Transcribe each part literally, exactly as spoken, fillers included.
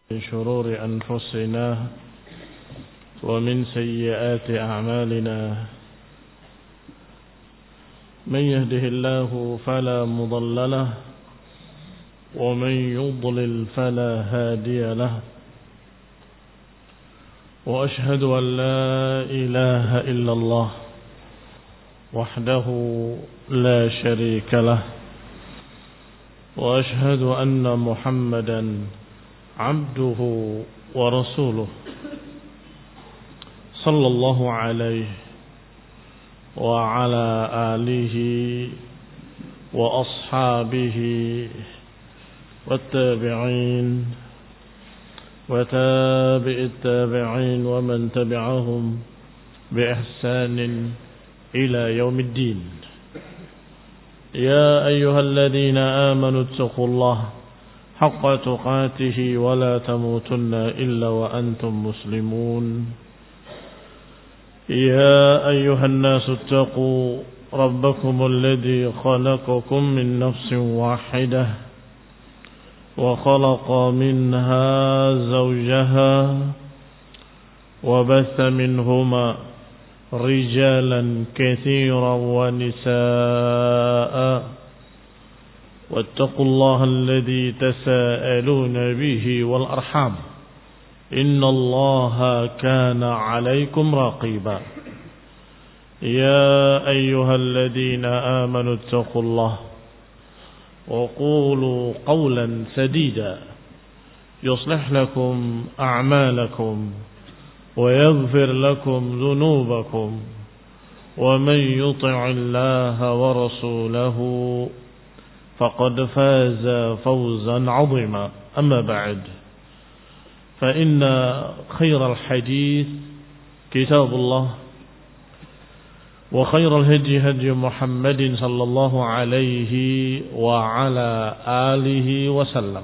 من شرور أنفسنا ومن سيئات أعمالنا من يهده الله فلا مضل له ومن يضلل فلا هادي له وأشهد أن لا إله إلا الله وحده لا شريك له وأشهد أن محمدا عبده ورسوله صلى الله عليه وعلى آله وأصحابه والتابعين وتابع التابعين ومن تبعهم بإحسان إلى يوم الدين. يا أيها الذين آمنوا اتقوا الله حق تقاته ولا تموتن إلا وأنتم مسلمون. يا أيها الناس اتقوا ربكم الذي خلقكم من نفس واحدة وخلق منها زوجها وبث منهما رجالا كثيرا ونساء واتقوا الله الذي تساءلون به والأرحام إن الله كان عليكم رقيبا. يا أيها الذين آمنوا اتقوا الله وقولوا قولا سديدا يصلح لكم أعمالكم ويغفر لكم ذنوبكم ومن يطع الله ورسوله فقد فاز فوزا عظيما. أما بعد فإن خير الحديث كتاب الله وخير الهدي هدي محمد صلى الله عليه وعلى آله وسلم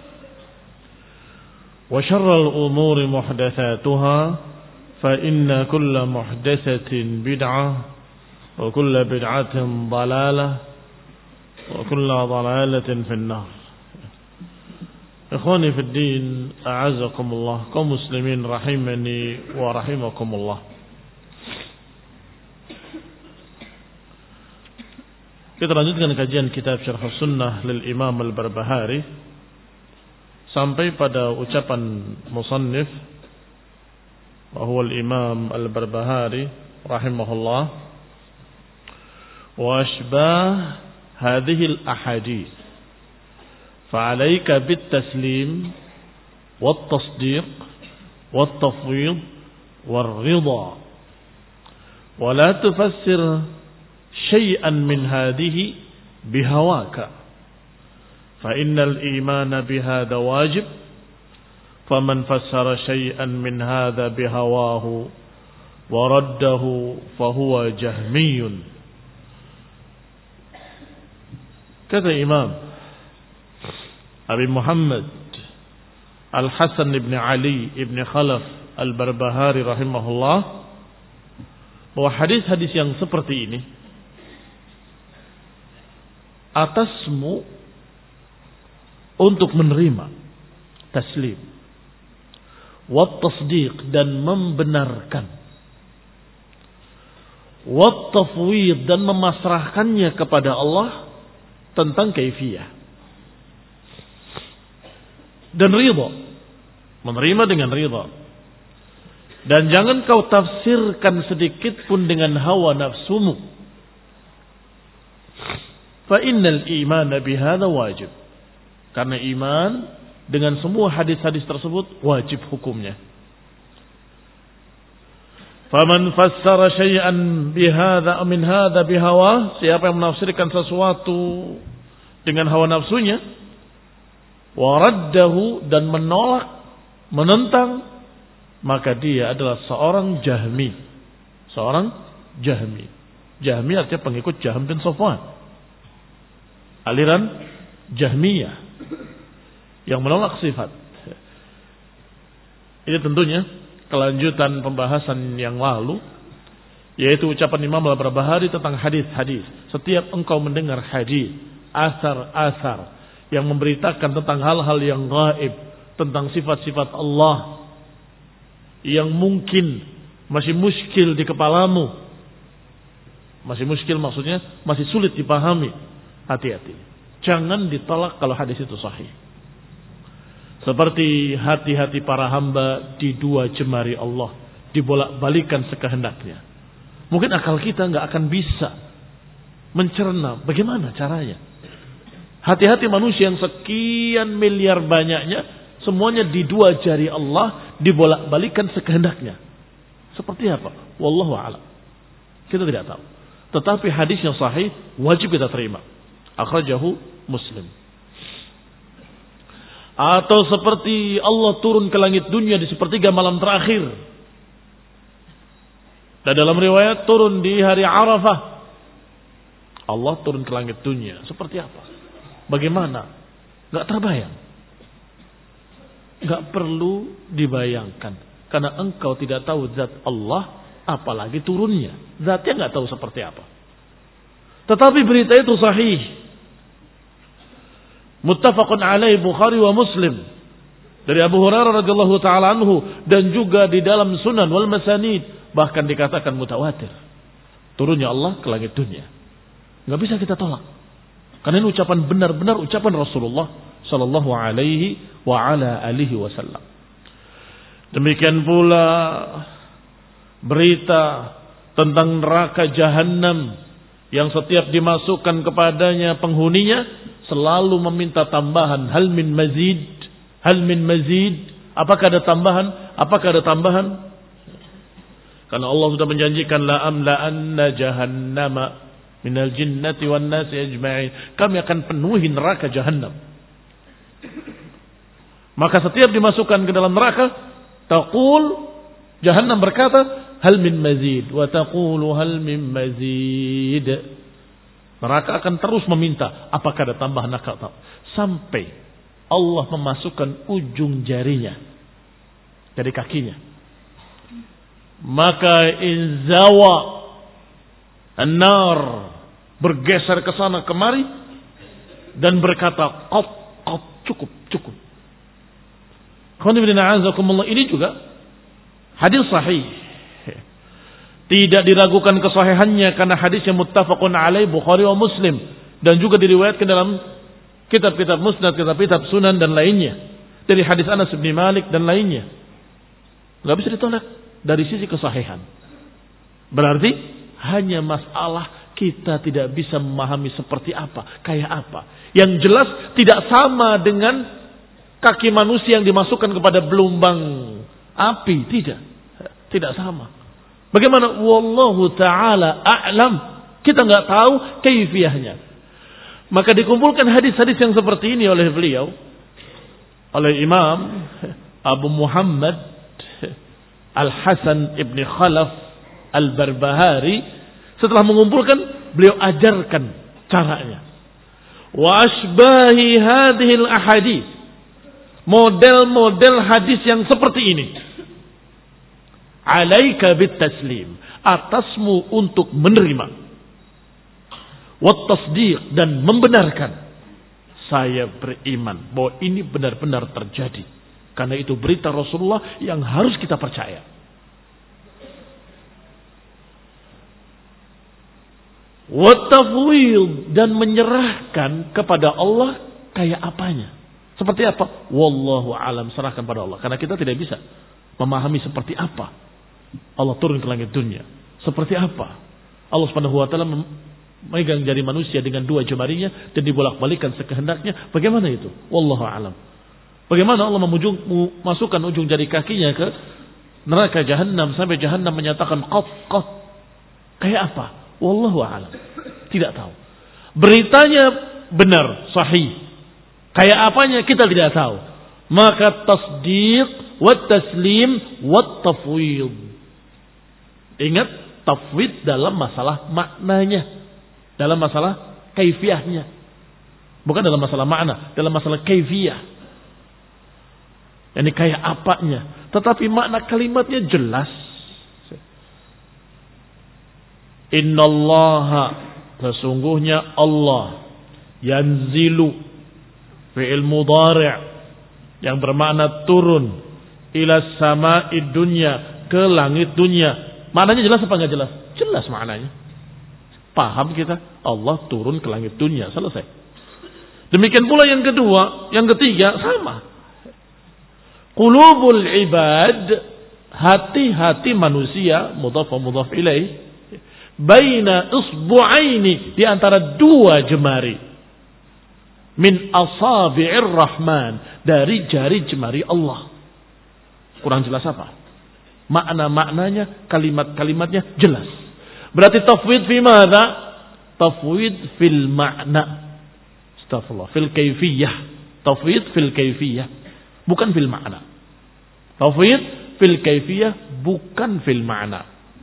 وشر الأمور محدثاتها فإن كل محدثة بدعة وكل بدعة ضلالة وكل ضلالة في النار. Ikhwani fi din, a'azakumullah, kaum muslimin rahimani wa rahimakumullah. Kita lanjutkan kajian kitab Syarh Sunnah lil Imam Al-Barbahari sampai pada ucapan musannif wa huwa al-Imam Al-Barbahari rahimahullah, wa ashbah hadhihi al-ahadith فعليك بالتسليم والتصديق والتفويض والرضا ولا تفسر شيئا من هذه بهواك فإن الإيمان بهذا واجب فمن فسر شيئا من هذا بهواه ورده فهو جهمي. كذا إمام Abi Muhammad Al-Hasan ibn Ali ibn Khalaf Al-Barbahari rahimahullah, bahwa hadis-hadis yang seperti ini atasmu untuk menerima, taslim, wat tasdiq dan membenarkan, wat tafwid dan memasrahkannya kepada Allah tentang kaifiyah, dan ridha, menerima dengan ridha. Dan jangan kau tafsirkan sedikit pun dengan hawa nafsumu. Fa innal iman bihadza wajib. Karena iman dengan semua hadis-hadis tersebut wajib hukumnya. Faman fassara syai'an bihadza min hadza bihawa, siapa yang menafsirkan sesuatu dengan hawa nafsunya, waraddahu dan menolak, menentang, maka dia adalah seorang Jahmi. Seorang Jahmi. Jahmi artinya pengikut Jahm bin Safwan, aliran Jahmiyah yang menolak sifat. Ini tentunya kelanjutan pembahasan yang lalu, yaitu ucapan Imam Al-Barbahari tentang hadis-hadis. Setiap engkau mendengar hadis, asar-asar yang memberitakan tentang hal-hal yang gaib, tentang sifat-sifat Allah yang mungkin masih muskil di kepalamu, masih muskil maksudnya masih sulit dipahami, hati-hati. Jangan ditolak kalau hadis itu sahih. Seperti hati-hati para hamba di dua jemari Allah, dibolak-balikan sekehendaknya. Mungkin akal kita nggak akan bisa mencerna bagaimana caranya. Hati-hati manusia yang sekian miliar banyaknya, semuanya di dua jari Allah, dibolak-balikan sekehendaknya. Seperti apa? Wallahu a'lam. Kita tidak tahu. Tetapi hadis yang sahih wajib kita terima. Akhrajahu Muslim. Atau seperti Allah turun ke langit dunia di sepertiga malam terakhir. Dan dalam riwayat turun di hari Arafah. Allah turun ke langit dunia. Seperti apa? Bagaimana? Gak terbayang. Gak perlu dibayangkan. Karena engkau tidak tahu zat Allah, apalagi turunnya. Zatnya gak tahu seperti apa. Tetapi berita itu sahih. Muttafaqun alaih Bukhari wa Muslim. Dari Abu Hurairah radhiyallahu taala anhu, dan juga di dalam Sunan wal Masanid, bahkan dikatakan mutawatir. Turunnya Allah ke langit dunia. Enggak bisa kita tolak. Karena ini ucapan benar-benar ucapan Rasulullah sallallahu alaihi wa ala alihi wasallam. Demikian pula berita tentang neraka Jahannam yang setiap dimasukkan kepadanya penghuninya selalu meminta tambahan, hal min mazid, hal min mazid, apakah ada tambahan, apakah ada tambahan? Karena Allah sudah menjanjikan la amla anna jahannama minal jinnati wan nasi ajma'in. Kami akan penuhi neraka Jahannam. Maka setiap dimasukkan ke dalam neraka, taqul, Jahannam berkata, hal min mazid, wa taqulu hal min mazid. Neraka akan terus meminta, apakah ada tambahan nakal, sampai Allah memasukkan ujung jarinya dari kakinya. Maka inzawa an-nar, bergeser ke sana kemari dan berkata, qat qat, cukup cukup. Ini juga hadis sahih. Tidak diragukan kesahihannya karena hadisnya muttafaqun alaih Bukhari wa Muslim, dan juga diriwayatkan dalam kitab-kitab musnad, kitab-kitab sunan dan lainnya dari hadis Anas bin Malik dan lainnya. Enggak bisa ditolak dari sisi kesahihan. Berarti hanya masalah kita tidak bisa memahami seperti apa, kayak apa. Yang jelas tidak sama dengan kaki manusia yang dimasukkan kepada belumbang api, tidak. Tidak sama. Bagaimana? Wallahu ta'ala a'lam. Kita nggak tahu kaifiyahnya. Maka dikumpulkan hadis-hadis yang seperti ini oleh beliau, oleh Imam Abu Muhammad Al-Hasan ibn Khalaf Al-Barbahari. Setelah mengumpulkan, beliau ajarkan caranya. Wa ashbahi hadhil ahadith, model-model hadis yang seperti ini. Alaika bit taslim, atasmu untuk menerima, wat tasdiq, dan membenarkan. Saya beriman bahwa ini benar-benar terjadi, karena itu berita Rasulullah yang harus kita percaya. Wat tafwid, dan menyerahkan kepada Allah kayak apanya, seperti apa. Wallahu alam, serahkan pada Allah, karena kita tidak bisa memahami seperti apa Allah turun ke langit dunia, seperti apa Allah Subhanahu wa taala memegang jari manusia dengan dua jemarinya dan dibolak-balikan sekehendaknya. Bagaimana itu? Wallahu alam. Bagaimana Allah memasukkan ujung jari kakinya ke neraka Jahannam sampai Jahannam menyatakan qat qat, kayak apa? Wallahu alam. Tidak tahu. Beritanya benar, sahih. Kayak apanya kita tidak tahu. Maka tasdiq wa taslim wa tafwid. Ingat, tafwid dalam masalah maknanya, dalam masalah kaifiyahnya. Bukan dalam masalah makna, dalam masalah kaifiyah. Yani kayak apanya. Tetapi makna kalimatnya jelas. Innallaha, sesungguhnya Allah, yanzilu, fi'il mudhari', yang bermakna turun ila sama'id dunya, ke langit dunia. Maknanya jelas apa enggak jelas? Jelas maknanya. Paham kita, Allah turun ke langit dunia, selesai. Demikian pula yang kedua, yang ketiga sama. Qulubul ibad, hati-hati manusia, mudhaf wa mudhaf ilaih, baina isbu'aini, di antara dua jemari. Min asabi'ir rahman, dari jari jemari Allah. Kurang jelas apa? Makna-maknanya, kalimat-kalimatnya jelas. Berarti tafwid fi madza? Tafwid fil makna. Astagfirullah, fil kaifiyah. Tafwid fil kaifiyah, bukan fil makna. Tafwid fil kaifiyah, bukan fil makna.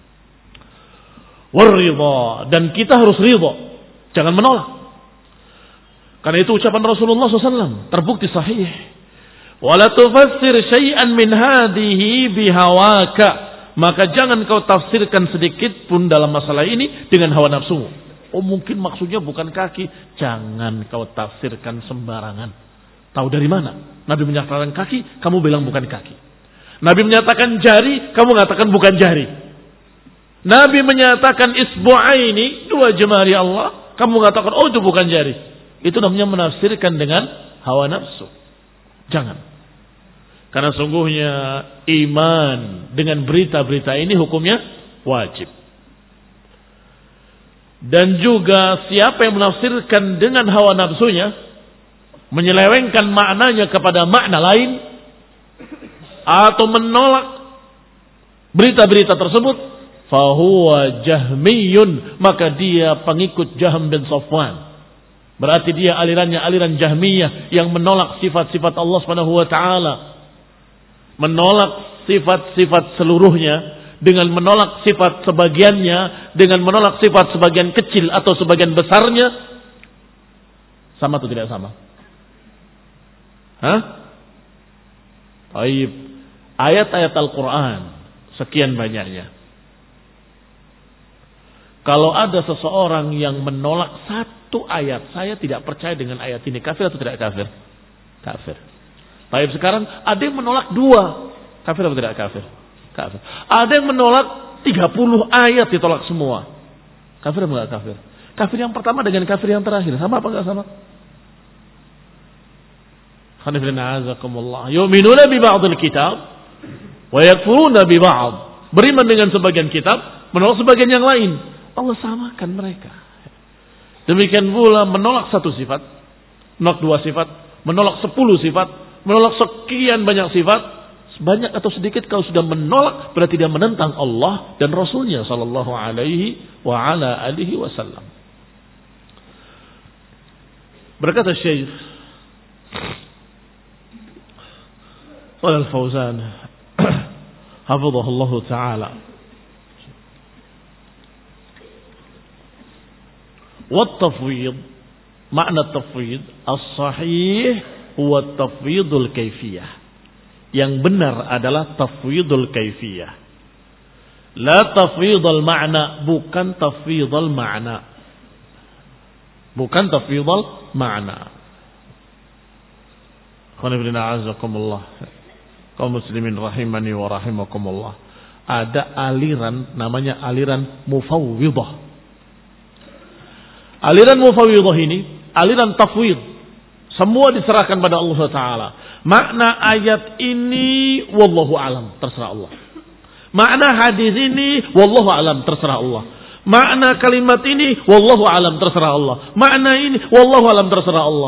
Waridha, dan kita harus ridha, jangan menolak. Karena itu ucapan Rasulullah shallallahu alaihi wasallam terbukti sahih. Wala tufassir syai'an min hadhihi bihawaka, maka jangan kau tafsirkan sedikit pun dalam masalah ini dengan hawa nafsumu. Oh mungkin maksudnya bukan kaki, jangan kau tafsirkan sembarangan. Tahu dari mana? Nabi menyatakan kaki, kamu bilang bukan kaki. Nabi menyatakan jari, kamu mengatakan bukan jari. Nabi menyatakan isbu'aini, dua jemari Allah, kamu mengatakan oh itu bukan jari. Itu namanya menafsirkan dengan hawa nafsu. Jangan. Karena sungguhnya iman dengan berita-berita ini hukumnya wajib. Dan juga siapa yang menafsirkan dengan hawa nafsunya, menyelewengkan maknanya kepada makna lain, atau menolak berita-berita tersebut, fahuwa jahmiyun, maka dia pengikut Jahm bin Safwan. Berarti dia alirannya aliran Jahmiyah yang menolak sifat-sifat Allah Subhanahu wa taala. Menolak sifat-sifat seluruhnya dengan menolak sifat sebagiannya, dengan menolak sifat sebagian kecil atau sebagian besarnya. Sama atau tidak sama? Hah? Baik. Ayat-ayat Al-Qur'an sekian banyaknya. Kalau ada seseorang yang menolak satu ayat, saya tidak percaya dengan ayat ini, kafir atau tidak kafir? Kafir. Tapi sekarang ada yang menolak dua, kafir atau tidak kafir? Kafir. Ada yang menolak tiga puluh ayat ditolak semua, kafir atau tidak kafir? Kafir yang pertama dengan kafir yang terakhir, sama apa enggak sama? Yu'minuna bi ba'dil kitab wa yakfuruna bi ba'd. Beriman dengan sebagian kitab, menolak sebagian yang lain. Allah samakan mereka. Demikian pula menolak satu sifat, menolak dua sifat, menolak sepuluh sifat, menolak sekian banyak sifat, sebanyak atau sedikit kalau sudah menolak berarti dia menentang Allah dan Rasulnya sallallahu alaihi wa ala alihi wasallam. Berkata Syekh Shalih Al-Fauzan hafizahullah taala, والتفويض معنى التفويض الصحيح هو التفويض الكيفية. Yang benar adalah tafwidul kaifiyah. La tafwidul ma'na, bukan tafwidul ma'na. Bukan tafwidul ma'na. Khonibina azakumullah. Kaum muslimin rahimani wa rahimakumullah. Ada aliran namanya aliran mufawwidah. Aliran mufawwidah ini, aliran tafwid. Semua diserahkan pada Allah Taala. Makna ayat ini, wallahu alam, terserah Allah. Makna hadis ini, wallahu alam, terserah Allah. Makna kalimat ini, wallahu alam, terserah Allah. Makna ini, wallahu alam, terserah Allah.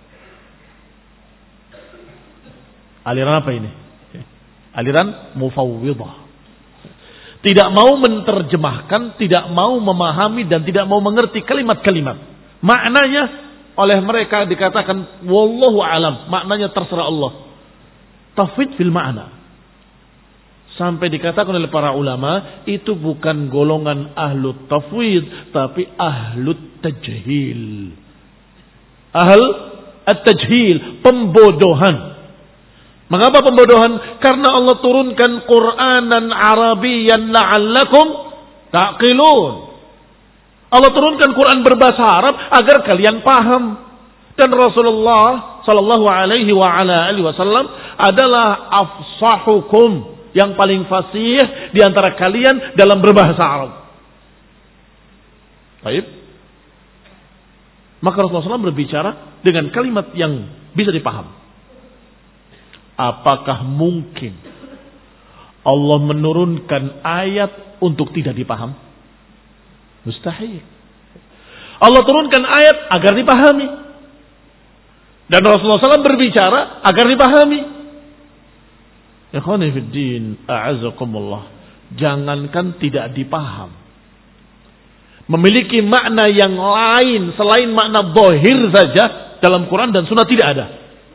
Aliran apa ini? Aliran mufawwidah. Tidak mau menerjemahkan, tidak mau memahami dan tidak mau mengerti kalimat-kalimat. Maknanya oleh mereka dikatakan wallahu alam, maknanya terserah Allah. Tafwid fil ma'na. Sampai dikatakan oleh para ulama itu bukan golongan ahlu tafwid tapi ahlu tajhil. Ahl at-tajhil, pembodohan. Mengapa pembodohan? Karena Allah turunkan Qur'anan Arabiyan la'allakum ta'qilun. Allah turunkan Quran berbahasa Arab agar kalian paham. Dan Rasulullah sallallahu alaihi wa ala alihi wasallam adalah afsahukum, yang paling fasih di antara kalian dalam berbahasa Arab. Baik. Maka Rasulullah shallallahu alaihi wasallam berbicara dengan kalimat yang bisa dipaham. Apakah mungkin Allah menurunkan ayat untuk tidak dipaham? Mustahil. Allah turunkan ayat agar dipahami. Dan Rasulullah shallallahu alaihi wasallam berbicara agar dipahami. Ikhwani fid din, a'azakumullah. Jangankan tidak dipaham, memiliki makna yang lain selain makna zahir saja dalam Quran dan Sunnah tidak ada.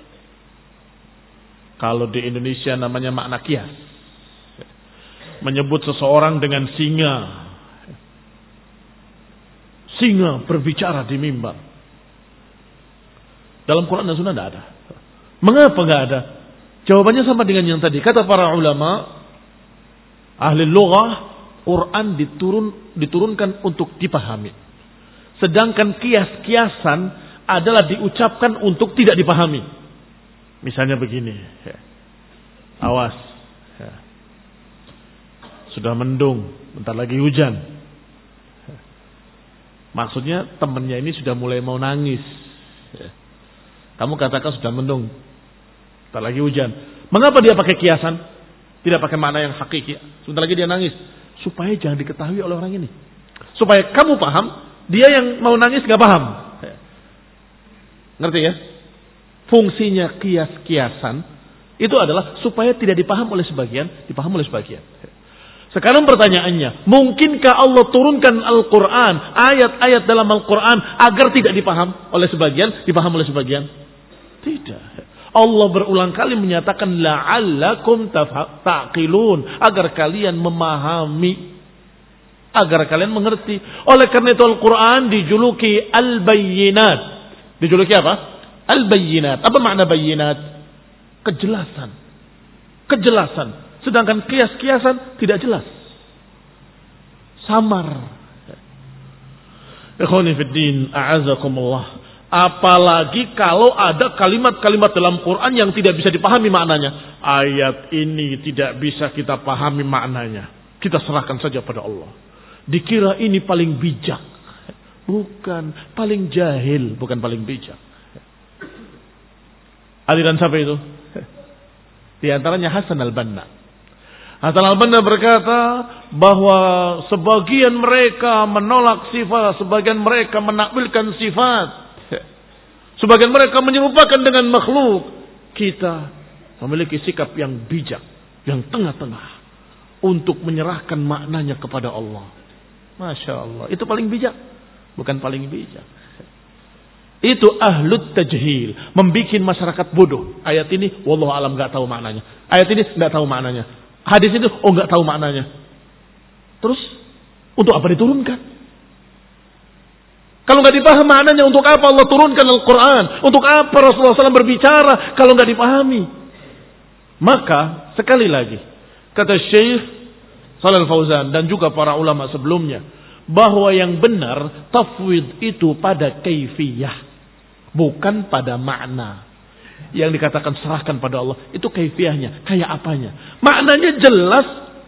Kalau di Indonesia namanya makna kias. Menyebut seseorang dengan singa. Singa berbicara di mimbar. Dalam Quran dan Sunnah tidak ada. Mengapa tidak ada? Jawabannya sama dengan yang tadi. Kata para ulama, ahli lughah, Quran diturun, diturunkan untuk dipahami. Sedangkan kias-kiasan adalah diucapkan untuk tidak dipahami. Misalnya begini. Awas. Sudah mendung, bentar lagi hujan. Maksudnya temannya ini sudah mulai mau nangis. Kamu katakan sudah mendung, bentar lagi hujan. Mengapa dia pakai kiasan? Tidak pakai makna yang hakiki. Sebentar lagi dia nangis. Supaya jangan diketahui oleh orang ini. Supaya kamu paham, dia yang mau nangis gak paham. Ngerti ya? Fungsinya kias-kiasan itu adalah supaya tidak dipaham oleh sebagian, dipaham oleh sebagian. Sekarang pertanyaannya, mungkinkah Allah turunkan Al-Quran, ayat-ayat dalam Al-Quran agar tidak dipaham oleh sebagian, dipaham oleh sebagian? Tidak. Allah berulang kali menyatakan la'allakum ta'qilun, agar kalian memahami, agar kalian mengerti. Oleh karena itu Al-Quran dijuluki Al-Bayyinat. Dijuluki apa? Al-Bayyinat. Apa makna bayyinat? Kejelasan. Kejelasan. Sedangkan kias-kiasan tidak jelas. Samar. Ikhwani fid din, a'azakumullah. Apalagi kalau ada kalimat-kalimat dalam Quran yang tidak bisa dipahami maknanya. Ayat ini tidak bisa kita pahami maknanya. Kita serahkan saja pada Allah. Dikira ini paling bijak. Bukan. Paling jahil. Bukan paling bijak. Aliran siapa itu? Di antaranya Hasan al-Banna. Hasan al-Banna berkata bahwa sebagian mereka menolak sifat, sebagian mereka menakwilkan sifat, sebagian mereka menyerupakan dengan makhluk. Kita memiliki sikap yang bijak, yang tengah-tengah untuk menyerahkan maknanya kepada Allah. Masya Allah, itu paling bijak, bukan paling bijak. Itu ahlut tajhil, membikin masyarakat bodoh. Ayat ini, wallahu alam, nggak tahu maknanya. Ayat ini nggak tahu maknanya. Hadis itu, oh nggak tahu maknanya. Terus untuk apa diturunkan? Kalau nggak dipaham maknanya, untuk apa Allah turunkan Al-Quran? Untuk apa Rasulullah shallallahu alaihi wasallam berbicara kalau nggak dipahami? Maka sekali lagi kata Syekh Shalal Fauzan dan juga para ulama sebelumnya, bahwa yang benar tafwid itu pada kaifiyah, bukan pada makna. Yang dikatakan serahkan pada Allah itu kaifiyahnya, kayak apanya. Maknanya jelas,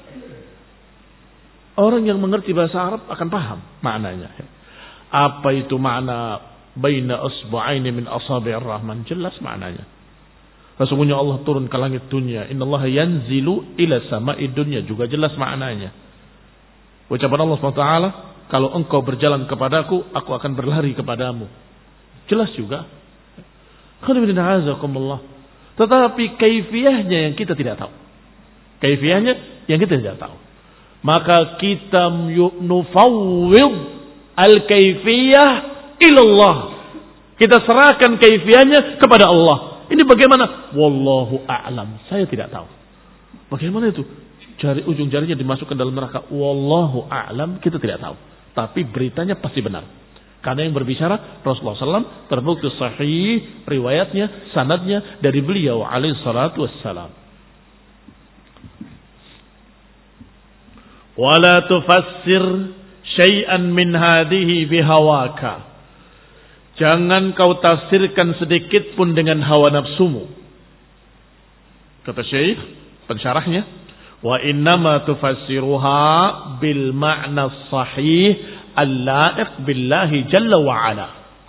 orang yang mengerti bahasa Arab akan paham maknanya. Apa itu makna baina usbu'aini min asabi'ir rahman? Jelas maknanya. Sesungguhnya Allah turun ke langit dunia. Innallaha yanzilu ila sama'i dunya, juga jelas maknanya. Ucapan Allah subhanahu wa taala, kalau engkau berjalan kepadaku, aku akan berlari kepadamu. Jelas juga. Tetapi kaifiyahnya yang kita tidak tahu. Kaifiyahnya yang kita tidak tahu. Maka kita nufawwid al-kaifiyah ilallah. Kita serahkan kaifiyahnya kepada Allah. Ini bagaimana? Wallahu a'lam. Saya tidak tahu. Bagaimana itu? Jari, ujung jarinya dimasukkan dalam neraka. Wallahu a'lam. Kita tidak tahu. Tapi beritanya pasti benar. Karena yang berbicara Rasulullah shallallahu alaihi wasallam terbukti sahih riwayatnya, sanadnya dari beliau alaihi salatu wassalam. Wala tufassir syai'an min hadhihi bihawaka. Jangan kau tafsirkan sedikit pun dengan hawa nafsumu. Kata Syekh pensyarahnya, wa innama tufassiruha bil ma'na sahih al-la'iq billahi jalla wa ala.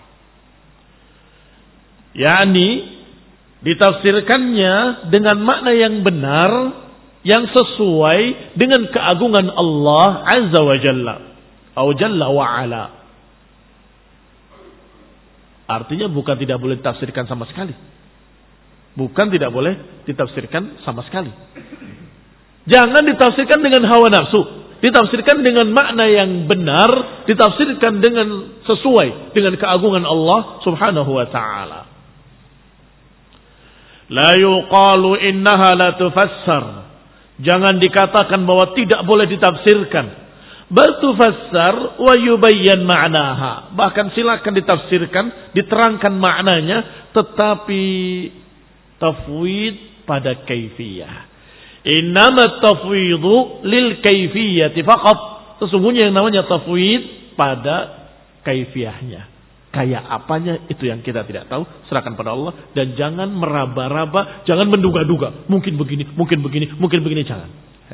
Yani ditafsirkannya dengan makna yang benar, yang sesuai dengan keagungan Allah azza wa jalla atau jalla wa ala. Artinya bukan tidak boleh ditafsirkan sama sekali. Bukan tidak boleh ditafsirkan sama sekali. Jangan ditafsirkan dengan hawa nafsu. Ditafsirkan dengan makna yang benar. Ditafsirkan dengan sesuai dengan keagungan Allah subhanahu wa ta'ala. La yuqalu innaha la tufassar. Jangan dikatakan bahwa tidak boleh ditafsirkan. Bal tufassar wa yubayyan ma'naha. Bahkan silakan ditafsirkan, diterangkan maknanya, tetapi tafwid pada kaifiyah. Innama tafwidu lil kaifiyati faqat. Sesungguhnya yang namanya tafwid pada kaifiyahnya. Kayak apanya itu yang kita tidak tahu, serahkan pada Allah. Dan jangan meraba-raba, jangan menduga-duga. Mungkin begini, mungkin begini, mungkin begini, jangan.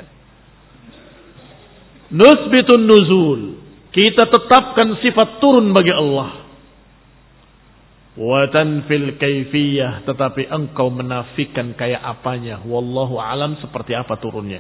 Nusbitun nuzul. Kita tetapkan sifat turun bagi Allah. Wa tanfil kaifiyah. Tetapi engkau menafikan kayak apanya. Wallahu alam seperti apa turunnya.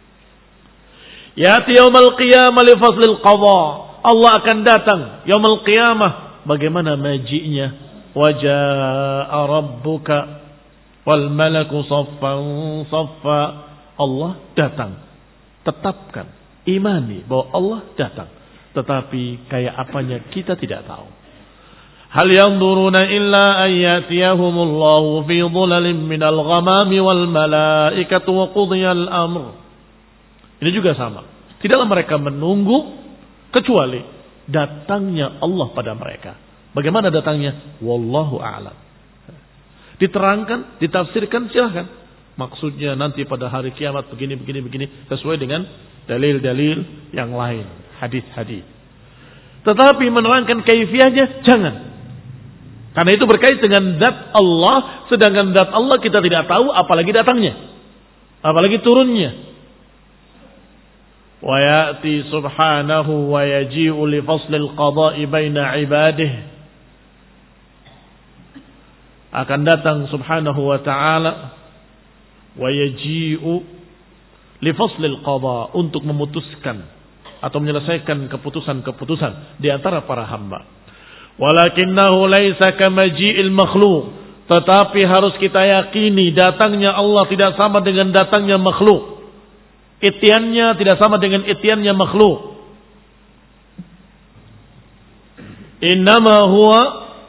Ya'ti yaumal qiyamah li faslil qadha. Allah akan datang yaumul qiyamah. Bagaimana maji'nya? Wa jaa'a rabbuka wal malaku saffan saffa. Allah datang. Tetapkan. Imani bahwa Allah datang. Tetapi kayak apanya kita tidak tahu. Hal yanzuruna illa an yatiyahumullahu fi dhulalin minal ghamami wal malaikatu wa qudiyal amr. Ini juga sama. Tidaklah mereka menunggu kecuali datangnya Allah pada mereka. Bagaimana datangnya? Wallahu a'lam. Diterangkan, ditafsirkan, silahkan. Maksudnya nanti pada hari kiamat begini, begini, begini. Sesuai dengan dalil-dalil yang lain. Hadis-hadis. Tetapi menerangkan kaifiyahnya, jangan. Karena itu berkait dengan zat Allah. Sedangkan zat Allah kita tidak tahu, apalagi datangnya. Apalagi turunnya. Wa ya'ti subhanahu wa yaji'u li faslil qada'i baina ibadihi. Akan datang subhanahu wa ta'ala wa yaji'u li faslil qada, untuk memutuskan atau menyelesaikan keputusan-keputusan di antara para hamba. Walakinnahu laisa kamaji'il makhluq, tetapi harus kita yakini datangnya Allah tidak sama dengan datangnya makhluk. Ityannya tidak sama dengan ityannya makhluk. Innama huwa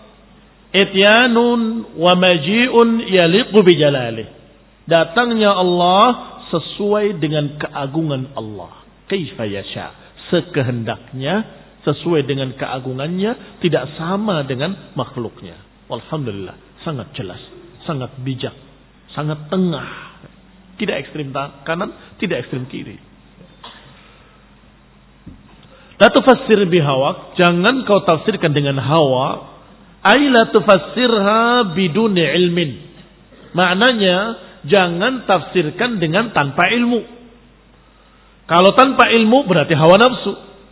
ityanun wa maji'un yaliqu bi jalalih. Datangnya Allah sesuai dengan keagungan Allah. Kaifa yasha, sekehendaknya, sesuai dengan keagungannya, tidak sama dengan makhluknya. Alhamdulillah, sangat jelas, sangat bijak, sangat tengah. Tidak ekstrim kanan, tidak ekstrim kiri. La tufassir bihawak, jangan kau tafsirkan dengan hawa. Ay la tufassirha biduni ilmin. Maknanya, jangan tafsirkan dengan tanpa ilmu. Kalau tanpa ilmu berarti hawa nafsu.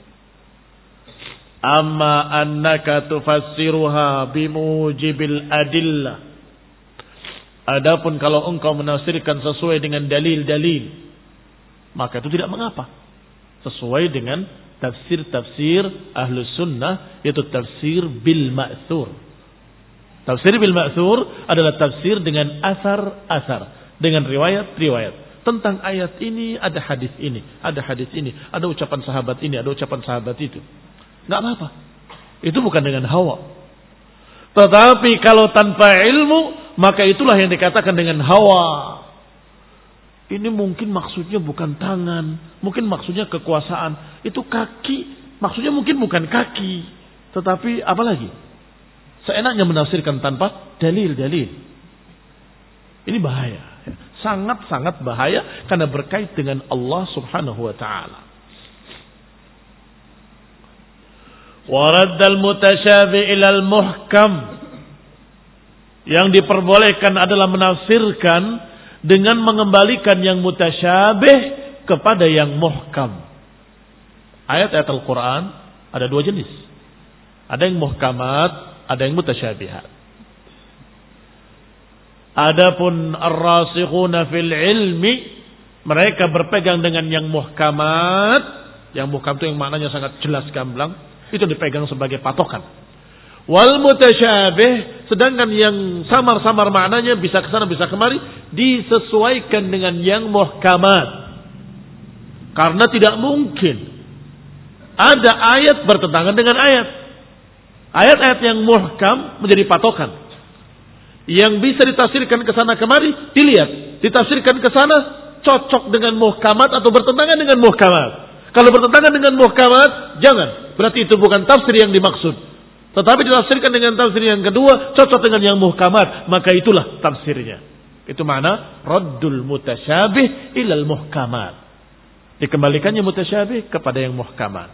Amma annaka tufassiruha bimujibil adillah. Adapun kalau engkau menafsirkan sesuai dengan dalil-dalil, maka itu tidak mengapa. Sesuai dengan tafsir-tafsir Ahlus Sunnah, yaitu tafsir bil ma'thur. Tafsir bil ma'thur adalah tafsir dengan asar-asar, dengan riwayat-riwayat. Tentang ayat ini ada hadis ini, ada hadis ini, ada ucapan sahabat ini, ada ucapan sahabat itu. Enggak apa-apa. Itu bukan dengan hawa. Tetapi kalau tanpa ilmu, maka itulah yang dikatakan dengan hawa. Ini mungkin maksudnya bukan tangan, mungkin maksudnya kekuasaan. Itu kaki, maksudnya mungkin bukan kaki. Tetapi apa lagi? Seenaknya menafsirkan tanpa dalil-dalil. Ini bahaya. Sangat-sangat bahaya karena berkait dengan Allah subhanahu wa ta'ala. Waraddal mutasyabih ilal muhkam. Yang diperbolehkan adalah menafsirkan dengan mengembalikan yang mutasyabih kepada yang muhkam. Ayat-ayat Al-Quran ada dua jenis. Ada yang muhkamat, ada yang mutasyabihat. Adapun ar-rasikhuna fil ilmi, mereka berpegang dengan yang muhkamat. Yang muhkam itu yang maknanya sangat jelas gamblang, itu dipegang sebagai patokan. Wal mutasyabih, sedangkan yang samar-samar maknanya bisa ke sana bisa kemari, disesuaikan dengan yang muhkamat. Karena tidak mungkin ada ayat bertentangan dengan ayat. Ayat-ayat yang muhkam menjadi patokan. Yang bisa ditafsirkan ke sana kemari, dilihat, ditafsirkan ke sana cocok dengan muhkamat atau bertentangan dengan muhkamat. Kalau bertentangan dengan muhkamat, jangan. Berarti itu bukan tafsir yang dimaksud. Tetapi ditafsirkan dengan tafsir yang kedua, cocok dengan yang muhkamat, maka itulah tafsirnya. Itu makna raddul mutasyabih ilal muhkamat. Dikembalikannya mutasyabih kepada yang muhkamat.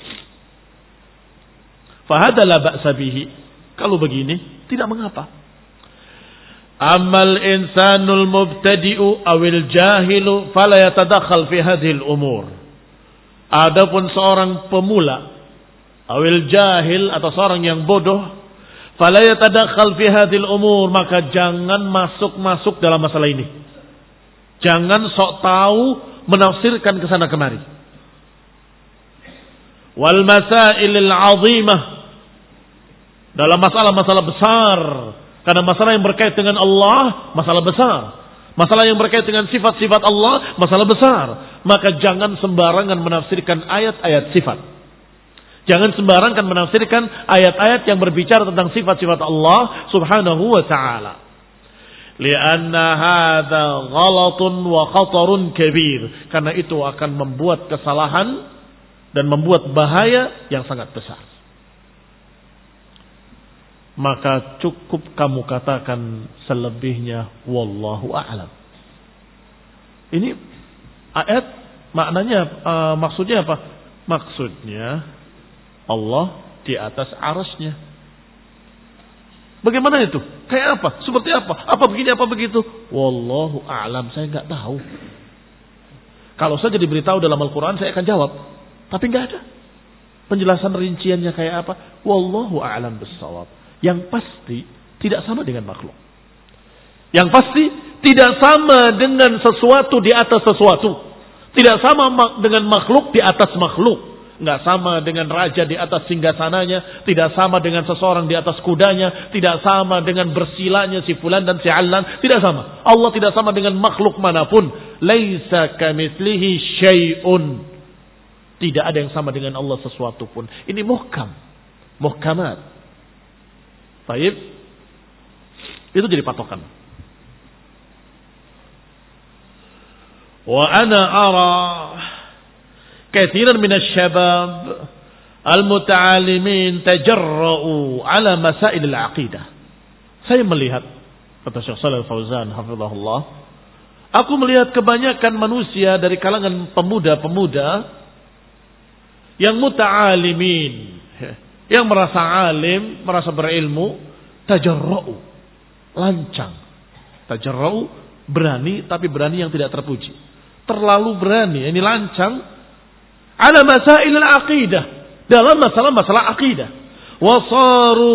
Fahada la ba'sa bihi. Kalau begini, tidak mengapa. Amal insanul mubtadi'u awil jahilu fala yatadakhal fi hadhil umur. Adapun seorang pemula awil jahil atau seorang yang bodoh, fala yatadakhal fi hadhil umur, maka jangan masuk-masuk dalam masalah ini. Jangan sok tahu menafsirkan ke sana kemari. Wal masailil 'azimah, dalam masalah-masalah besar, karena masalah yang berkait dengan Allah, masalah besar. Masalah yang berkait dengan sifat-sifat Allah, masalah besar. Maka jangan sembarangan menafsirkan ayat-ayat sifat. Jangan sembarangan menafsirkan ayat-ayat yang berbicara tentang sifat-sifat Allah subhanahu wa ta'ala. Lianna hadha ghalatun wa khatarun kabir. Karena itu akan membuat kesalahan dan membuat bahaya yang sangat besar. Maka cukup kamu katakan selebihnya wallahu a'lam. Ini ayat maknanya uh, maksudnya apa? Maksudnya Allah di atas arasnya. Bagaimana itu? Kayak apa? Seperti apa? Apa begini apa begitu? Wallahu a'lam, saya enggak tahu. Kalau saja diberitahu dalam Al-Quran saya akan jawab. Tapi enggak ada penjelasan rinciannya kayak apa. Wallahu a'lam bissawab. Yang pasti tidak sama dengan makhluk. Yang pasti tidak sama dengan sesuatu di atas sesuatu. Tidak sama dengan makhluk di atas makhluk. Nggak sama dengan raja di atas singgasananya. Tidak sama dengan seseorang di atas kudanya. Tidak sama dengan bersilanya si fulan dan si allan. Tidak sama. Allah tidak sama dengan makhluk manapun. Laisa kamitslihi syai'un. Tidak ada yang sama dengan Allah sesuatu pun. Ini muhkam. Muhkamat. Baik, itu jadi patokan. Wa ana ara katsiran min asy-syabab al-muta'allimin tajarra'u ala masail al-aqidah. Saya melihat, kata Syekh Shalih Al-Fauzan hafizahullah, aku melihat kebanyakan manusia dari kalangan pemuda-pemuda yang muta'allimin, yang merasa alim, merasa berilmu, tajarra'u, lancang. Tajarra'u, berani, tapi berani yang tidak terpuji. Terlalu berani, ini lancang. Ala masail al-aqidah, dalam masalah-masalah aqidah. Wasaru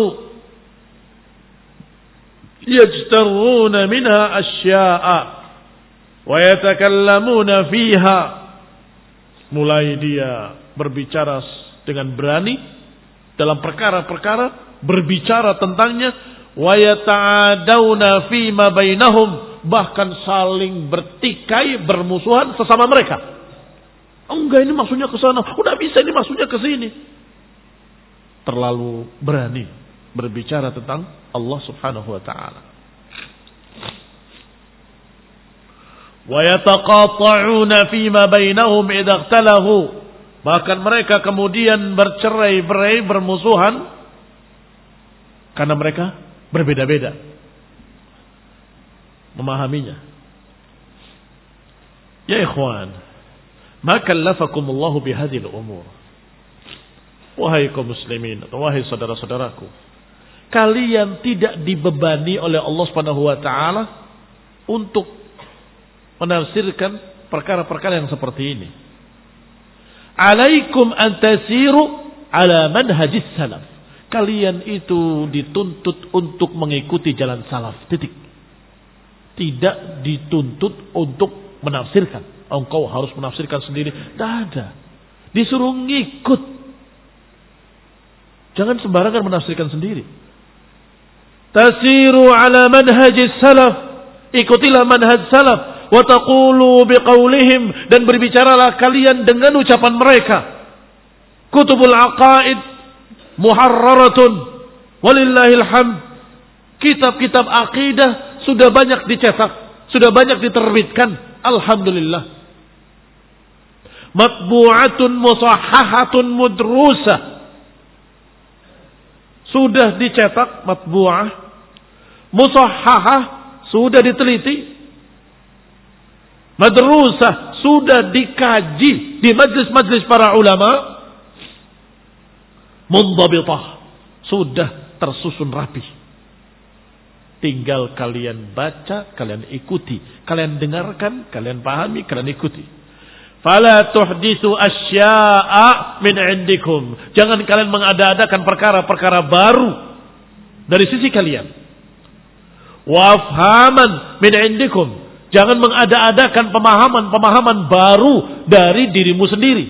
yajtaruna minha asya'a wa yatakallamuna fiha. Mulai dia berbicara dengan berani dalam perkara-perkara, berbicara tentangnya, wa yata'adawna fima bainahum, bahkan saling bertikai, bermusuhan sesama mereka. Enggak, ini maksudnya ke sana, udah bisa ini maksudnya ke sini. Terlalu berani berbicara tentang Allah Subhanahu wa taala. Wa yataqata'una fima bainahum idza ikhtalahu, bahkan mereka kemudian bercerai-berai, bermusuhan karena mereka berbeda-beda memahaminya. Ya ikhwan, ma kallafakumullahu bihadhil umur. Wahai kaum muslimin, atau wahai saudara-saudaraku, kalian tidak dibebani oleh Allah Subhanahu wa taala untuk menafsirkan perkara-perkara yang seperti ini. Alaikum an tasiru ala manhajis salaf. Kalian itu dituntut untuk mengikuti jalan salaf. Titik. Tidak dituntut untuk menafsirkan. Engkau harus menafsirkan sendiri. Tidak ada. Disuruh ngikut. Jangan sembarangan menafsirkan sendiri. Tasiru ala manhajis salaf. Ikutilah manhaj salaf. Wa taqulu biqaulihim. Dan berbicaralah kalian dengan ucapan mereka. Kutubul aqaid muharraratun. Walillahil hamd. Kitab-kitab akidah sudah banyak dicetak. Sudah banyak diterbitkan. Alhamdulillah. Matbu'atun musahhahatun mudrusah. Sudah dicetak matbu'ah, musahhahah sudah diteliti, madrusah sudah dikaji di majlis-majlis para ulama, mundhabithah sudah tersusun rapi. Tinggal kalian baca, kalian ikuti, kalian dengarkan, kalian pahami, kalian ikuti. Fala tuhditsu asya'a min 'indikum. Jangan kalian mengada-adakan perkara-perkara baru dari sisi kalian. Wa afhaman min 'indikum. Jangan mengada-adakan pemahaman-pemahaman baru dari dirimu sendiri.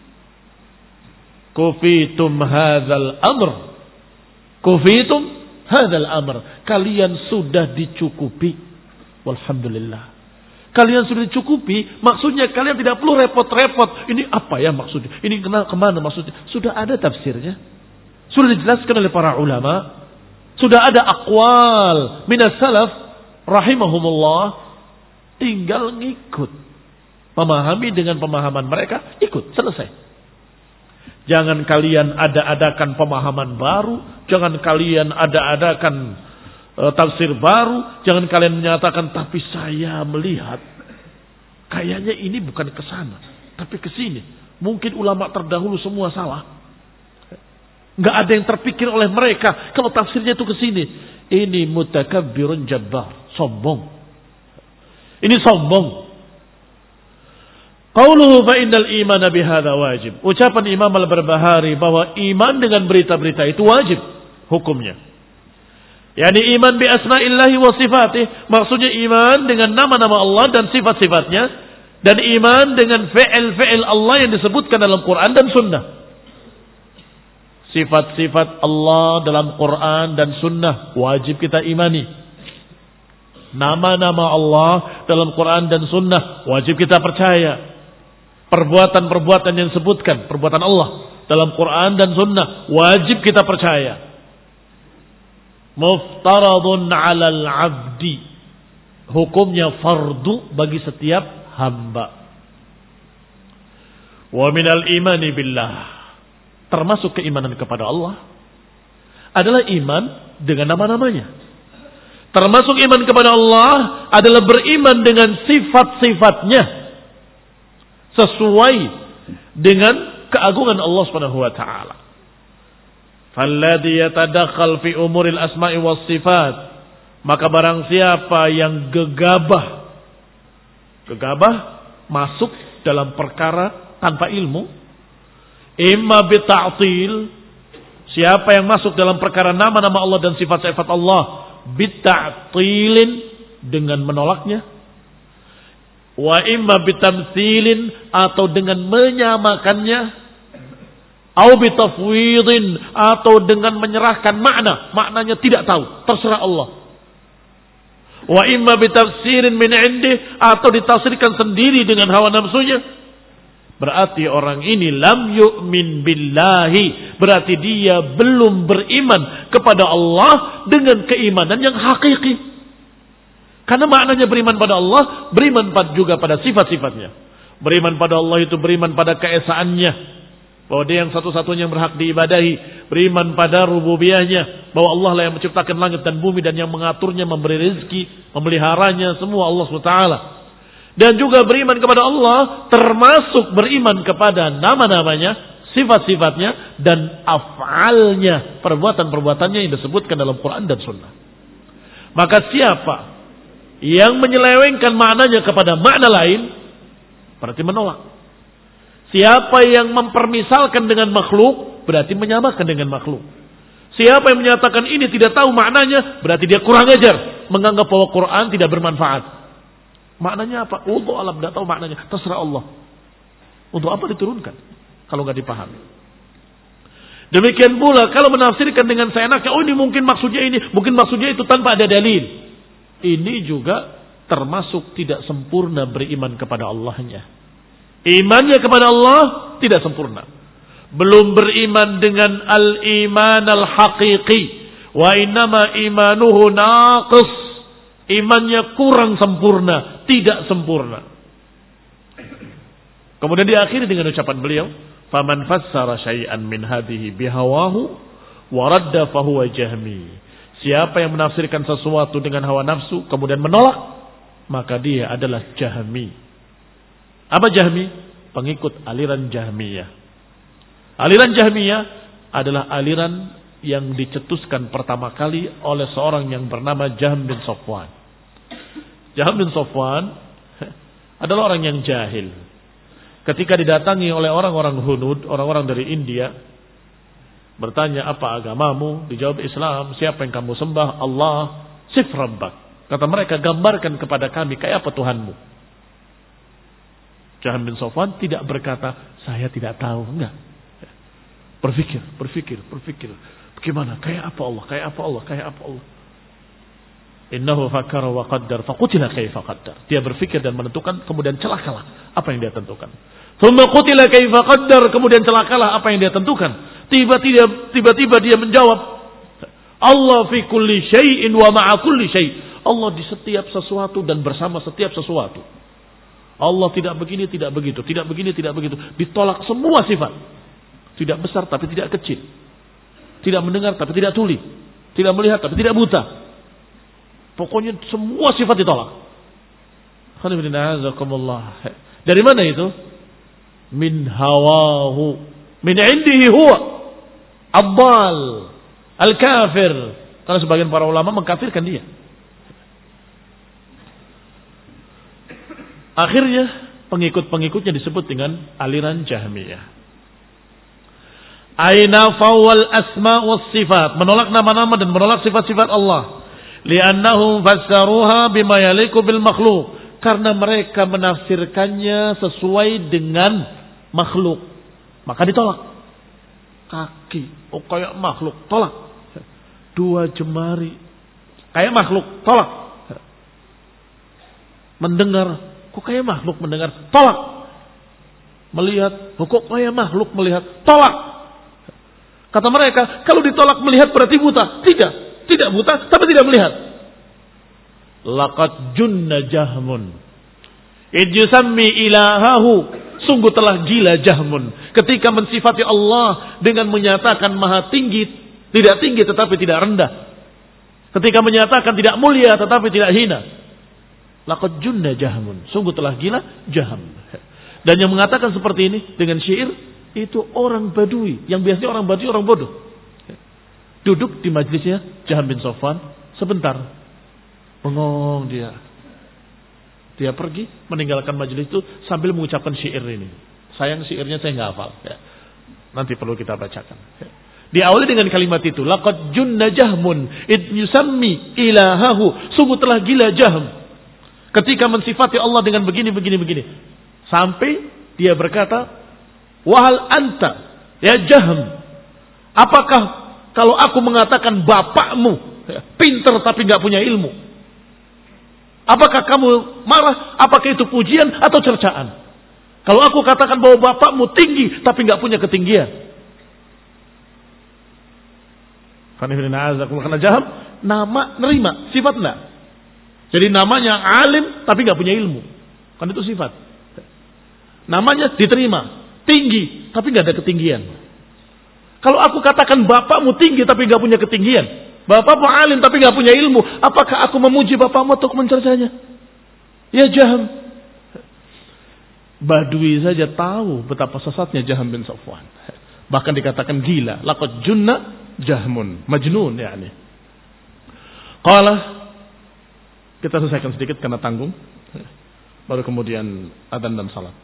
Kufitum hadzal amr. Kufitum hadzal amr. Kalian sudah dicukupi. Walhamdulillah. Kalian sudah dicukupi, maksudnya kalian tidak perlu repot-repot. Ini apa ya maksudnya? Ini kena kemana maksudnya? Sudah ada tafsirnya. Sudah dijelaskan oleh para ulama. Sudah ada aqwal minas salaf rahimahumullah. Tinggal ngikut. Memahami dengan pemahaman mereka, ikut, selesai. Jangan kalian ada-adakan pemahaman baru. Jangan kalian ada-adakan tafsir baru, jangan kalian menyatakan tapi saya melihat kayaknya ini bukan ke sana, tapi ke sini. Mungkin ulama terdahulu semua salah. Enggak ada yang terpikir oleh mereka kalau tafsirnya itu ke sini. Ini mutakabbirun jabbar, sombong. Ini sombong. Qauluhu fa innal imana bihadza wajib. Ucapan Imam Al-Barbahari bahwa iman dengan berita-berita itu wajib hukumnya. Yani iman bi asma'illahi wa sifatih. Maksudnya iman dengan nama-nama Allah dan sifat-sifatnya. Dan iman dengan fi'il-fi'il Allah yang disebutkan dalam Quran dan Sunnah. Sifat-sifat Allah dalam Quran dan Sunnah wajib kita imani. Nama-nama Allah dalam Quran dan Sunnah wajib kita percaya. Perbuatan-perbuatan yang disebutkan, perbuatan Allah dalam Quran dan Sunnah wajib kita percaya. Muftaradun 'alal 'abdi. Hukumnya fardu bagi setiap hamba. Wa minal imani billah. Termasuk keimanan kepada Allah adalah iman dengan nama-namanya. Termasuk iman kepada Allah adalah beriman dengan sifat-sifatnya sesuai dengan keagungan Allah Subhanahu wa taala. Falladhi yatadakhal fi umuril asma'i was sifat. Maka barang siapa yang gegabah. Gegabah masuk dalam perkara tanpa ilmu. Imma bita'til. Siapa yang masuk dalam perkara nama-nama Allah dan sifat-sifat Allah. Bita'tilin. Dengan menolaknya. Wa imma bitamthilin. Atau dengan menyamakannya. Au bitafwidin, atau dengan menyerahkan makna, maknanya tidak tahu, terserah Allah. Wa imma bitafsirin min indih, atau ditafsirkan sendiri dengan hawa nafsunya. Berarti orang ini lam yu'min billahi, berarti dia belum beriman kepada Allah dengan keimanan yang hakiki. Karena maknanya beriman pada Allah, beriman juga pada sifat-sifatnya. Beriman pada Allah itu beriman pada keesaannya. Bahwa dia yang satu-satunya yang berhak diibadahi. Beriman pada rububiyahnya. Bahwa Allah lah yang menciptakan langit dan bumi. Dan yang mengaturnya, memberi rezeki, memeliharanya. Semua Allah subhanahu wa taala. Dan juga beriman kepada Allah. Termasuk beriman kepada nama-namanya. sifat-sifatnya dan af'alnya, perbuatan-perbuatannya yang disebutkan dalam Quran dan Sunnah. Maka siapa yang menyelewengkan maknanya kepada makna lain, berarti menolak. Siapa yang mempermisalkan dengan makhluk, berarti menyamakan dengan makhluk. Siapa yang menyatakan ini tidak tahu maknanya, berarti dia kurang ajar, menganggap bahwa Quran tidak bermanfaat. Maknanya apa? Untuk Allah tidak tahu maknanya, terserah Allah. Untuk apa diturunkan kalau nggak dipahami? Demikian pula kalau menafsirkan dengan seenaknya, oh ini mungkin maksudnya ini, mungkin maksudnya itu tanpa ada dalil. Ini juga termasuk tidak sempurna beriman kepada Allahnya. Imannya kepada Allah tidak sempurna. Belum beriman dengan al-iman al-haqiqi. Wa innama imanuhu naqis. Imannya kurang sempurna, tidak sempurna. Kemudian diakhiri dengan ucapan beliau, "Faman fassara syai'an min hadhihi bihawahu wa radda fahuwa jahmi." Siapa yang menafsirkan sesuatu dengan hawa nafsu kemudian menolak, maka dia adalah Jahmi. Apa Jahmi? Pengikut aliran Jahmiyah. Aliran Jahmiyah adalah aliran yang dicetuskan pertama kali oleh seorang yang bernama Jahm bin Safwan. Jahm bin Safwan adalah orang yang jahil. Ketika didatangi oleh orang-orang Hunud, orang-orang dari India, bertanya, apa agamamu? Dijawab Islam. Siapa yang kamu sembah? Allah. Sif rabbak. Kata mereka, gambarkan kepada kami kayak apa Tuhanmu. Jahm bin Safwan tidak berkata, saya tidak tahu. Enggak. Berpikir, berpikir, berpikir. Bagaimana? Kayak apa Allah? Kayak apa Allah? Kayak apa Allah? Innahu fakkara wa qaddar faqutila kaifa qaddar. Dia berpikir dan menentukan, kemudian celakalah apa yang dia tentukan. Tsumma qutila kaifa qaddar, kemudian celakalah apa yang dia tentukan. Tiba-tiba tiba-tiba dia menjawab, Allah fi kulli syai'in wa ma'a kulli syai'. Allah di setiap sesuatu dan bersama setiap sesuatu. Allah tidak begini, tidak begitu, tidak begini, tidak begitu. Ditolak semua sifat. Tidak besar tapi tidak kecil. Tidak mendengar tapi tidak tuli. Tidak melihat tapi tidak buta. Pokoknya semua sifat ditolak. Dari mana itu? Min hawahu. Min indihi huwa. Abbal. Al-kafir. Karena sebagian para ulama mengkafirkan dia. Akhirnya pengikut-pengikutnya disebut dengan aliran Jahmiyah. Aina fawal asma was sifat. Menolak nama-nama dan menolak sifat-sifat Allah. Li'annahum fassaruha bima yaliku bil makhluk. Karena mereka menafsirkannya sesuai dengan makhluk. Maka ditolak. Kaki, oh kayak makhluk, tolak. Dua jemari, kayak makhluk, tolak. Mendengar, kok kayak makhluk mendengar, tolak. Melihat, kok kayak makhluk melihat, tolak. Kata mereka, kalau ditolak melihat berarti buta. Tidak. Tidak buta, tapi tidak melihat. Laqad junna Jahmun. Id yusammi ilahahu. Sungguh telah gila Jahmun. Ketika mensifati Allah dengan menyatakan maha tinggi. Tidak tinggi tetapi tidak rendah. Ketika menyatakan tidak mulia tetapi tidak hina. Laqad junna Jahmun. Sungguh telah gila Jahm. Dan yang mengatakan seperti ini dengan syair. Itu orang Badui. Yang biasanya orang Badui orang bodoh. Duduk di majlisnya Jahm bin Safwan sebentar. Bengong dia. Dia pergi meninggalkan majlis itu sambil mengucapkan syair ini. Sayang syairnya saya nggak hafal. Ya. Nanti perlu kita bacakan. Ya. Diawali dengan kalimat itu. Laqad junna Jahmun id yusammi ilahahu. Sungguh telah gila Jahm. Ketika mensifati Allah dengan begini, begini, begini. Sampai dia berkata, wahal anta ya Jahm. Apakah kalau aku mengatakan bapakmu pintar tapi nggak punya ilmu, apakah kamu marah? Apakah itu pujian atau cercaan? Kalau aku katakan bahwa bapakmu tinggi tapi nggak punya ketinggian, karena Jahm nama nerima sifat enggak. Jadi namanya alim tapi nggak punya ilmu, kan itu sifat. Namanya diterima tinggi tapi nggak ada ketinggian. Kalau aku katakan bapakmu tinggi tapi nggak punya ketinggian, bapakmu alim tapi nggak punya ilmu, apakah aku memuji bapakmu atau mencercanya? Ya Jahm. Badui saja tahu betapa sesatnya Jahm bin Safwan. Bahkan dikatakan gila. Laqad junna Jahmun. Majnun yani. Qala. Kita selesaikan sedikit karena tanggung. Baru kemudian adzan dan salat.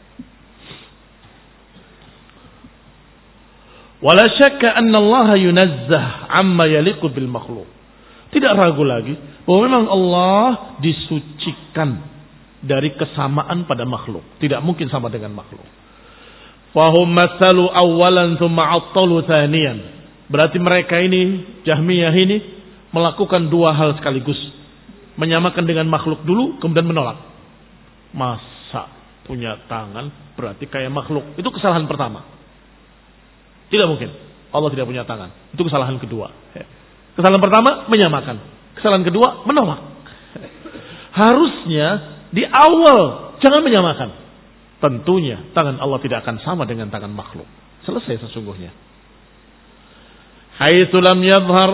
Wala syakka anna Allah yunazzah amma yaliqu bil makhluk. Tidak ragu lagi bahwa memang Allah disucikan dari kesamaan pada makhluk. Tidak mungkin sama dengan makhluk. Fahum masalu awalan thumma attalu thaniyan. Berarti mereka ini, Jahmiyah ini, melakukan dua hal sekaligus. Menyamakan dengan makhluk dulu, kemudian menolak. Masa punya tangan berarti kayak makhluk. Itu kesalahan pertama. Tidak mungkin. Allah tidak punya tangan. Itu kesalahan kedua. Kesalahan pertama, menyamakan. Kesalahan kedua, menolak. Harusnya di awal jangan menyamakan. Tentunya tangan Allah tidak akan sama dengan tangan makhluk. Selesai sesungguhnya. Haitsu lam yadhhar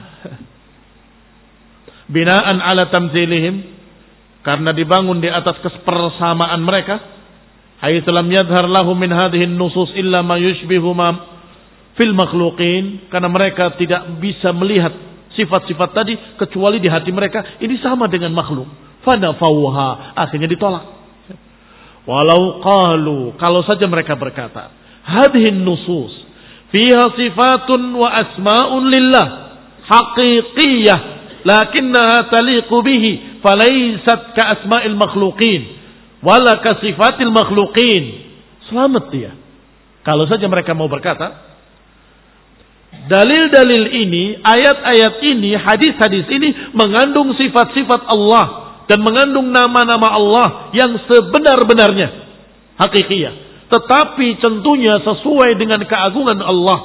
binaan ala tamtsilihim, karena dibangun di atas kepersamaan mereka. Haitsu lam yadhhar lahum min hadhihi an-nusus illa ma yushbihu ma fil makhluqin, karena mereka tidak bisa melihat sifat-sifat tadi kecuali di hati mereka ini sama dengan makhluk. Fanafauha, akhirnya ditolak. Walau qalu, kalau saja mereka berkata, hadhihi nusus fiha sifatun wa asma'un lillah haqiqiyah lakinnaha taliqu bihi falaysat ka asma'il makhluqin wala ka sifatil makhluqin. Selamat dia. Kalau saja mereka mau berkata, dalil-dalil ini, ayat-ayat ini, hadis-hadis ini mengandung sifat-sifat Allah dan mengandung nama-nama Allah yang sebenar-benarnya, hakikiyah. Tetapi tentunya sesuai dengan keagungan Allah.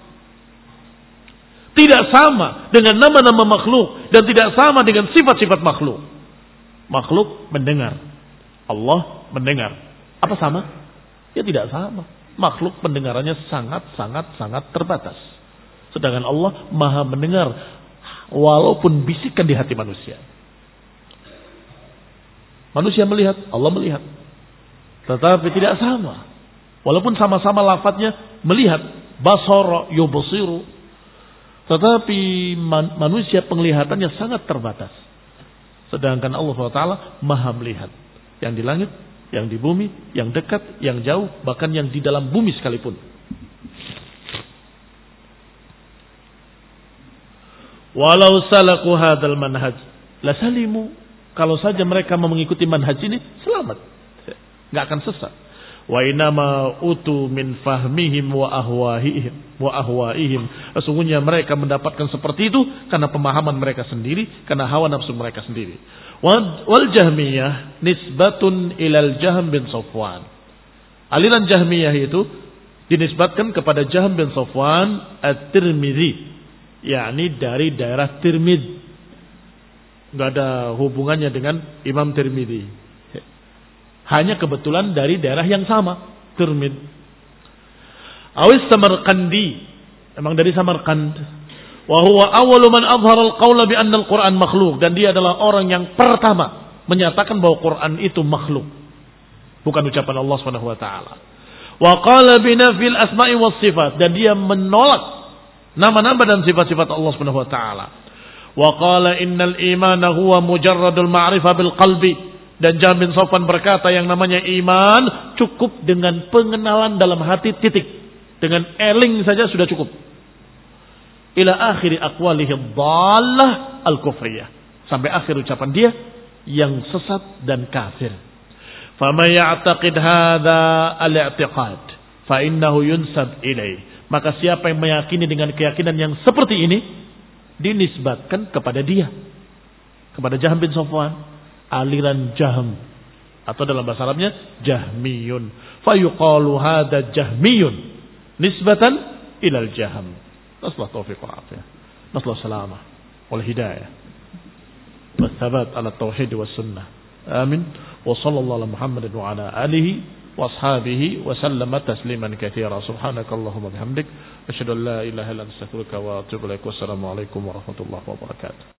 Tidak sama dengan nama-nama makhluk dan tidak sama dengan sifat-sifat makhluk. Makhluk mendengar, Allah mendengar. Apa sama? Ya tidak sama. Makhluk pendengarannya sangat-sangat-sangat terbatas. Sedangkan Allah maha mendengar walaupun bisikan di hati manusia. Manusia melihat, Allah melihat. Tetapi tidak sama. Walaupun sama-sama lafadznya melihat. Basara yubsiru. Tetapi man, manusia penglihatannya sangat terbatas. Sedangkan Allah subhanahu wa taala maha melihat. Yang di langit, yang di bumi, yang dekat, yang jauh, bahkan yang di dalam bumi sekalipun. Walau salaku hadzal manhaj la salimu, kalau saja mereka mengikuti manhaj ini selamat, enggak akan sesat. Wa inama utu min fahmihim wa ahwaihim wa ahwaihim, sesungguhnya mereka mendapatkan seperti itu karena pemahaman mereka sendiri, karena hawa nafsu mereka sendiri. Wal Jahmiyah nisbatun ilal Jahm bin Safwan. Aliran Jahmiyah itu dinisbatkan kepada Jahm bin Safwan at-Tirmidzi, yakni dari daerah Tirmidz. Enggak ada hubungannya dengan Imam Tirmidzi. Hanya kebetulan dari daerah yang sama, Tirmidz. Awis Samarqandi, memang dari Samarqand. Wa huwa awwalu man azhara al-qawla bi anna al-Qur'an makhluk, dan dia adalah orang yang pertama menyatakan bahwa Quran itu makhluk. Bukan ucapan Allah Subhanahu wa taala. Wa qala bi nafil asma'i was sifat, dan dia menolak nama-nama dan sifat-sifat Allah Subhanahu wa taala. Wa qala innal imana huwa mujarradul ma'rifah bil qalbi, dan Jahm bin Safwan berkata yang namanya iman cukup dengan pengenalan dalam hati, titik. Dengan eling saja sudah cukup. Ila akhiri aqwalihi dhallah al-kufriyah, sampai akhir ucapan dia yang sesat dan kafir. Fama ya'taqid hadza al-i'tiqad fa innahu yunsab ilaih, maka siapa yang meyakini dengan keyakinan yang seperti ini dinisbatkan kepada dia, kepada Jahm bin Safwan, aliran Jahm, atau dalam bahasa Arabnya Jahmiyun. Fa yuqalu hadza Jahmiyun nisbatan ilal Jahm. Nasallahu taufiq wal afiyah. Nasallahu salamah wal hidayah was thabat ala tauhid was sunnah. Amin. Wa sallallahu ala Muhammadin wa ala alihi wa ashabihi wa sallama tasliman katsira. Subhanakallahumma bihamdik asyhadu an la ilaha illa anta astaghfiruka wa atubu ilaik. Wassalamu alaikum warahmatullahi wabarakatuh.